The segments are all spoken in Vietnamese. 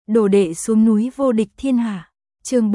Đồ đệ xuống núi vô địch thiên hạ. Chương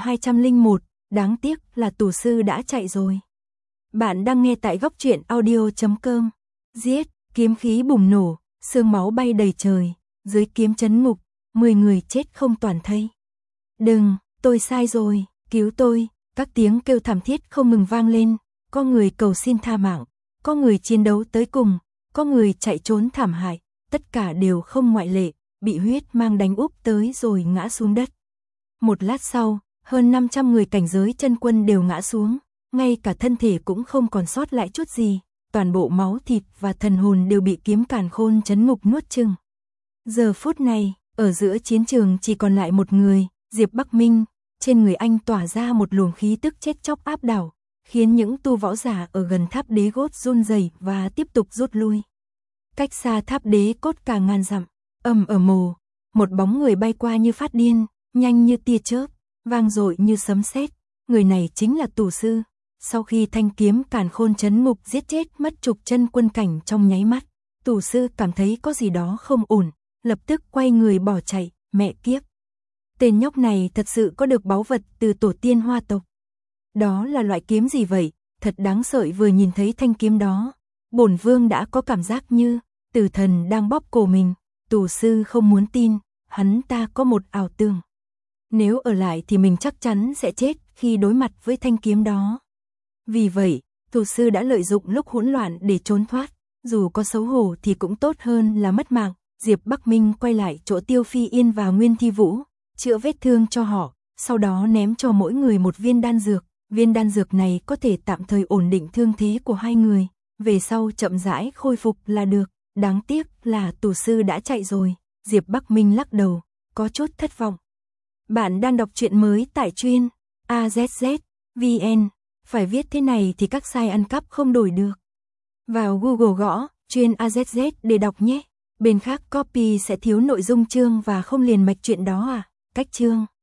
4201, đáng tiếc là tù sư đã chạy rồi. Bạn đang nghe tại góc truyện audio.com. Giết, kiếm khí bùng nổ, xương máu bay đầy trời, dưới kiếm chấn ngục, 10 người chết không toàn thây. Đừng, tôi sai rồi, cứu tôi, các tiếng kêu thảm thiết không ngừng vang lên, có người cầu xin tha mạng, có người chiến đấu tới cùng, có người chạy trốn thảm hại, tất cả đều không ngoại lệ, bị huyết mang đánh úp tới rồi ngã xuống đất. Một lát sau, hơn 500 người cảnh giới chân quân đều ngã xuống, ngay cả thân thể cũng không còn sót lại chút gì, toàn bộ máu thịt và thần hồn đều bị kiếm càn khôn chấn ngục nuốt chửng. Giờ phút này, ở giữa chiến trường chỉ còn lại một người, Diệp Bắc Minh, trên người anh tỏa ra một luồng khí tức chết chóc áp đảo, khiến những tu võ giả ở gần tháp đế cốt run rẩy và tiếp tục rút lui. Cách xa tháp đế cốt cả ngàn dặm, ở mồ, một bóng người bay qua như phát điên, nhanh như tia chớp, vang dội như sấm sét. Người này chính là tù sư. Sau khi thanh kiếm càn khôn chấn ngục giết chết mất chục chân quân cảnh trong nháy mắt, tù sư cảm thấy có gì đó không ổn, lập tức quay người bỏ chạy. Mẹ kiếp, tên nhóc này thật sự có được báu vật từ tổ tiên Hoa tộc. Đó là loại kiếm gì vậy? Thật đáng sợ. Vừa nhìn thấy thanh kiếm đó, bổn vương đã có cảm giác như tử thần đang bóp cổ mình. Tù sư không muốn tin, hắn ta có một ảo tưởng. Nếu ở lại thì mình chắc chắn sẽ chết khi đối mặt với thanh kiếm đó. Vì vậy, tù sư đã lợi dụng lúc hỗn loạn để trốn thoát, dù có xấu hổ thì cũng tốt hơn là mất mạng. Diệp Bắc Minh quay lại chỗ Tiêu Phi Yên và Nguyên Thi Vũ, chữa vết thương cho họ, sau đó ném cho mỗi người một viên đan dược. Viên đan dược này có thể tạm thời ổn định thương thế của hai người, về sau chậm rãi khôi phục là được. Đáng tiếc là tù sư đã chạy rồi. Diệp Bắc Minh lắc đầu, có chút thất vọng. Bạn đang đọc truyện mới tại truyện AZZ.vn. Phải viết thế này thì các site ăn cắp không đổi được. Vào Google gõ truyện AZZ để đọc nhé. Bên khác copy sẽ thiếu nội dung chương và không liền mạch truyện đó à. Cách chương